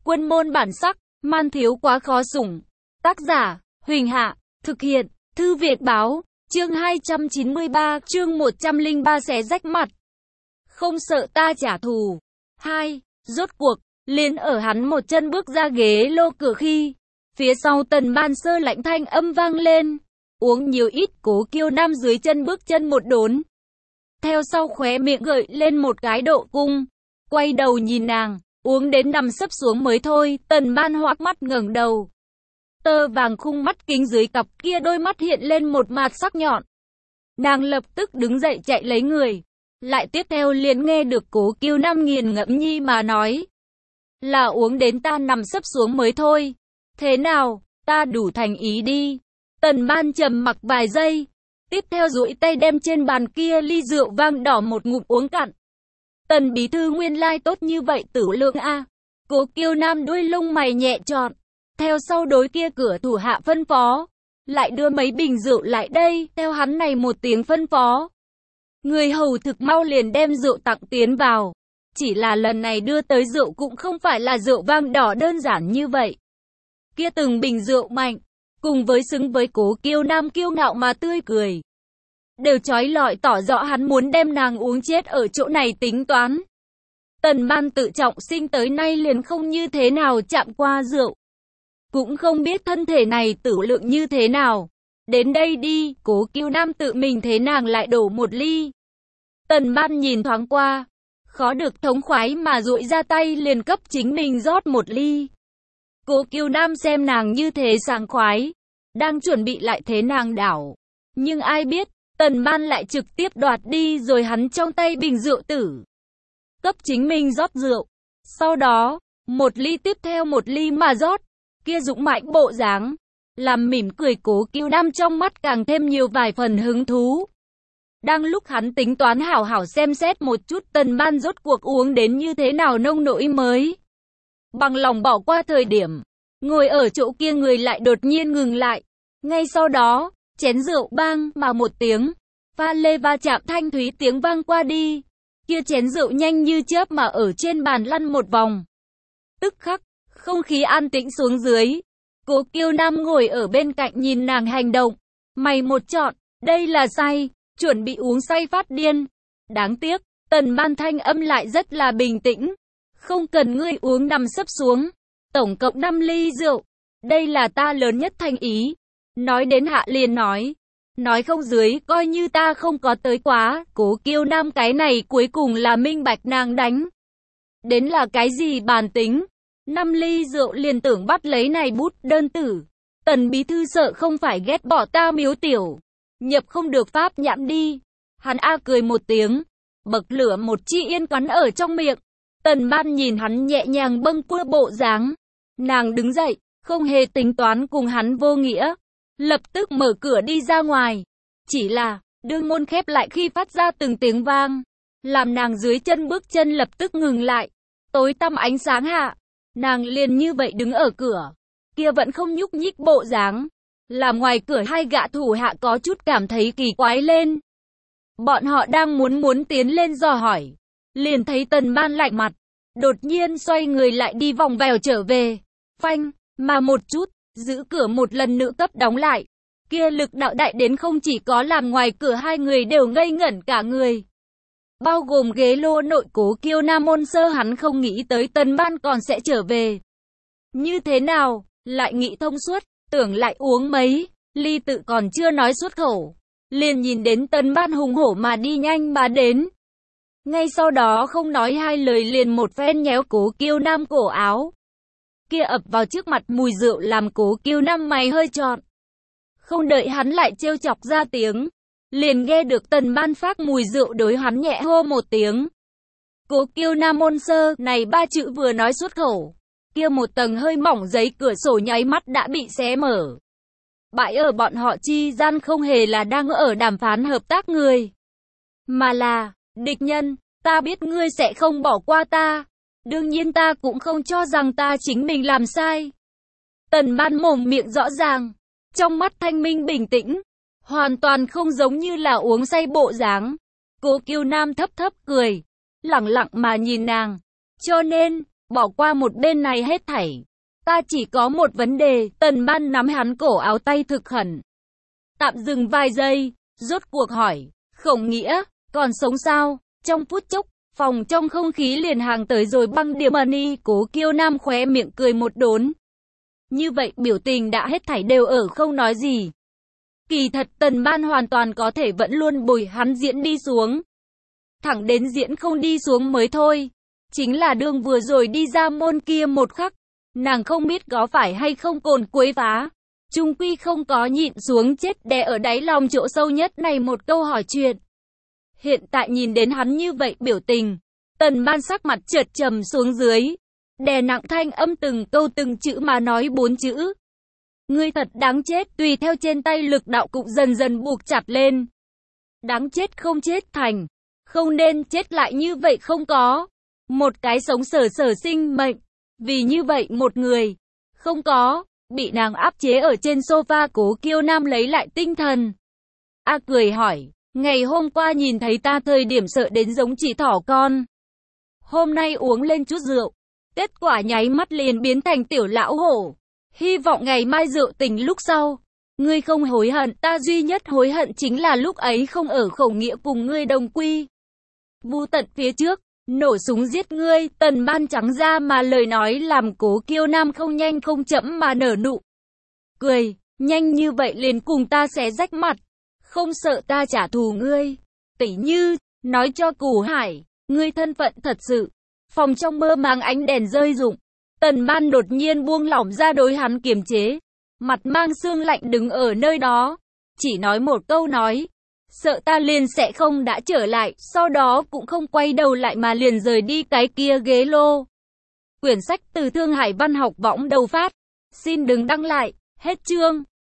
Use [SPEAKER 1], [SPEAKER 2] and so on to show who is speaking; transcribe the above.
[SPEAKER 1] Quân môn bản sắc, man thiếu quá khó sủng. Tác giả, Huỳnh Hạ, thực hiện, Thư Việt Báo, chương 293, chương 103 xé rách mặt. Không sợ ta trả thù. 2. Rốt cuộc, liền ở hắn một chân bước ra ghế lô cửa khi, phía sau Tần Ban Sơ lạnh thanh âm vang lên. Uống nhiều ít. Cố Kiêu Nam dưới chân bước chân một đốn. Theo sau khóe miệng gợi lên một cái độ cung. Quay đầu nhìn nàng, uống đến nằm sấp xuống mới thôi. Tần Ban hoác mắt ngẩng đầu. Tơ vàng khung mắt kính dưới cặp kia đôi mắt hiện lên một mạt sắc nhọn. Nàng lập tức đứng dậy chạy lấy người. Lại tiếp theo liền nghe được Cố Kiêu Nam nghiền ngẫm nhi mà nói. Là uống đến ta nằm sấp xuống mới thôi. Thế nào, ta đủ thành ý đi. Tần Ban trầm mặc vài giây. Tiếp theo duỗi tay đem trên bàn kia ly rượu vang đỏ một ngụm uống cạn. Tần bí thư nguyên lai tốt như vậy tử lượng a. Cố Kiêu Nam đuôi lông mày nhẹ trọn. Theo sau đối kia cửa thủ hạ phân phó. Lại đưa mấy bình rượu lại đây. Theo hắn này một tiếng phân phó. Người hầu thực mau liền đem rượu tặng tiến vào. Chỉ là lần này đưa tới rượu cũng không phải là rượu vang đỏ đơn giản như vậy. Kia từng bình rượu mạnh, cùng với xứng với Cố Kiêu Nam kiêu ngạo mà tươi cười, đều chói lọi tỏ rõ hắn muốn đem nàng uống chết ở chỗ này tính toán. Tần Ban tự trọng sinh tới nay liền không như thế nào chạm qua rượu. Cũng không biết thân thể này tử lượng như thế nào. Đến đây đi, Cố Kiêu Nam tự mình thế nàng lại đổ một ly. Tần Ban nhìn thoáng qua, khó được thống khoái mà duỗi ra tay liền cấp chính mình rót một ly. Cố Kiêu Nam xem nàng như thế sảng khoái, đang chuẩn bị lại thế nàng đảo. Nhưng ai biết, Tần Ban lại trực tiếp đoạt đi rồi hắn trong tay bình rượu tử. Cấp chính mình rót rượu. Sau đó, một ly tiếp theo một ly mà rót. Kia dũng mãnh bộ dáng, làm mỉm cười Cố Kiêu Nam trong mắt càng thêm nhiều vài phần hứng thú. Đang lúc hắn tính toán hảo hảo xem xét một chút Tần Ban rốt cuộc uống đến như thế nào nông nỗi mới bằng lòng bỏ qua thời điểm, ngồi ở chỗ kia người lại đột nhiên ngừng lại. Ngay sau đó, chén rượu bang mà một tiếng, pha lê va chạm thanh thúy tiếng vang qua đi. Kia chén rượu nhanh như chớp mà ở trên bàn lăn một vòng. Tức khắc, không khí an tĩnh xuống dưới. Cố Kiêu Nam ngồi ở bên cạnh nhìn nàng hành động, mày một trọn, đây là say, chuẩn bị uống say phát điên. Đáng tiếc, Tần Ban thanh âm lại rất là bình tĩnh. Không cần ngươi uống nằm sấp xuống. Tổng cộng 5 ly rượu. Đây là ta lớn nhất thành ý. Nói đến hạ liền nói. Nói không dưới, coi như ta không có tới quá. Cố Kiêu Nam cái này cuối cùng là minh bạch nàng đánh đến là cái gì bản tính. 5 ly rượu liền tưởng bắt lấy này bút đơn tử. Tần bí thư sợ không phải ghét bỏ ta miếu tiểu. Nhập không được pháp nhãn đi. Hắn cười một tiếng. Bậc lửa một chi yên cắn ở trong miệng. Tần Ban nhìn hắn nhẹ nhàng bâng quơ bộ dáng. Nàng đứng dậy, không hề tính toán cùng hắn vô nghĩa. Lập tức mở cửa đi ra ngoài. Chỉ là, đương môn khép lại khi phát ra từng tiếng vang. Làm nàng dưới chân bước chân lập tức ngừng lại. Tối tăm ánh sáng hạ. Nàng liền như vậy đứng ở cửa. Kia vẫn không nhúc nhích bộ dáng. Làm ngoài cửa hai gã thủ hạ có chút cảm thấy kỳ quái lên. Bọn họ đang muốn tiến lên dò hỏi. Liền thấy Tần Ban lạnh mặt. Đột nhiên xoay người lại đi vòng vèo trở về. Phanh, mà một chút, giữ cửa một lần nữa cấp đóng lại. Kia lực đạo đại đến không chỉ có làm ngoài cửa hai người đều ngây ngẩn cả người. Bao gồm ghế lô nội Cố Kiêu Nam môn sơ hắn không nghĩ tới Tần Ban còn sẽ trở về. Như thế nào, lại nghĩ thông suốt, tưởng lại uống mấy ly tự còn chưa nói xuất khẩu. Liền nhìn đến Tần Ban hùng hổ mà đi nhanh mà đến. Ngay sau đó không nói hai lời liền một phen nhéo Cố Kiêu Nam cổ áo. Kia ập vào trước mặt mùi rượu làm Cố Kiêu Nam mày hơi trọn. Không đợi hắn lại trêu chọc ra tiếng. Liền nghe được Tần Ban phát mùi rượu đối hắn nhẹ hô một tiếng. Cố Kiêu Nam môn sơ, này ba chữ vừa nói xuất khẩu. Kia một tầng hơi mỏng giấy cửa sổ nháy mắt đã bị xé mở. Bại ở bọn họ chi gian không hề là đang ở đàm phán hợp tác người. Mà là, địch nhân, ta biết ngươi sẽ không bỏ qua ta. Đương nhiên ta cũng không cho rằng ta chính mình làm sai. Tần Ban mồm miệng rõ ràng, trong mắt thanh minh bình tĩnh, hoàn toàn không giống như là uống say bộ dáng. Cố Kiêu Nam thấp thấp cười, lẳng lặng mà nhìn nàng. Cho nên, bỏ qua một bên này hết thảy. Ta chỉ có một vấn đề, Tần Ban nắm hắn cổ áo tay thực khẩn. Tạm dừng vài giây, rốt cuộc hỏi, Khổng Nghĩa, còn sống sao? Trong phút chốc, phòng trong không khí liền hàng tới rồi băng điểm money, Cố Kiêu Nam khóe miệng cười một đốn. Như vậy biểu tình đã hết thảy đều ở không nói gì. Kỳ thật Tần Ban hoàn toàn có thể vẫn luôn bồi hắn diễn đi xuống. Thẳng đến diễn không đi xuống mới thôi. Chính là đương vừa rồi đi ra môn kia một khắc. Nàng không biết có phải hay không cồn quấy phá. Trung quy không có nhịn xuống chết đè ở đáy lòng chỗ sâu nhất này một câu hỏi chuyện. Hiện tại nhìn đến hắn như vậy biểu tình. Tần Ban sắc mặt chợt trầm xuống dưới. Đè nặng thanh âm từng câu từng chữ mà nói 4 chữ. Ngươi thật đáng chết, tùy theo trên tay lực đạo cục dần dần buộc chặt lên. Đáng chết không chết thành. Không nên chết lại như vậy không có. Một cái sống sở sinh mệnh. Vì như vậy một người. Không có. Bị nàng áp chế ở trên sofa. Cố Kiêu Nam lấy lại tinh thần. A cười hỏi. Ngày hôm qua nhìn thấy ta thời điểm sợ đến giống chỉ thỏ con. Hôm nay uống lên chút rượu. Kết quả nháy mắt liền biến thành tiểu lão hổ. Hy vọng ngày mai rượu tình lúc sau. Ngươi không hối hận, ta duy nhất hối hận chính là lúc ấy không ở Khổng Nghĩa cùng ngươi đồng quy. Vu tận phía trước, nổ súng giết ngươi, Tần Ban trắng ra mà lời nói làm Cố Kiêu Nam không nhanh không chậm mà nở nụ. Cười, nhanh như vậy liền cùng ta xé rách mặt. Không sợ ta trả thù ngươi. Tỉ như, nói cho Củ Hải, ngươi thân phận thật sự. Phòng trong mơ màng ánh đèn rơi rụng. Tần Ban đột nhiên buông lỏng ra đối hắn kiềm chế. Mặt mang sương lạnh đứng ở nơi đó. Chỉ nói một câu nói. Sợ ta liền sẽ không đã trở lại. Sau đó cũng không quay đầu lại mà liền rời đi cái kia ghế lô. Quyển sách từ Thương Hải Văn học võng đầu phát. Xin đừng đăng lại. Hết chương.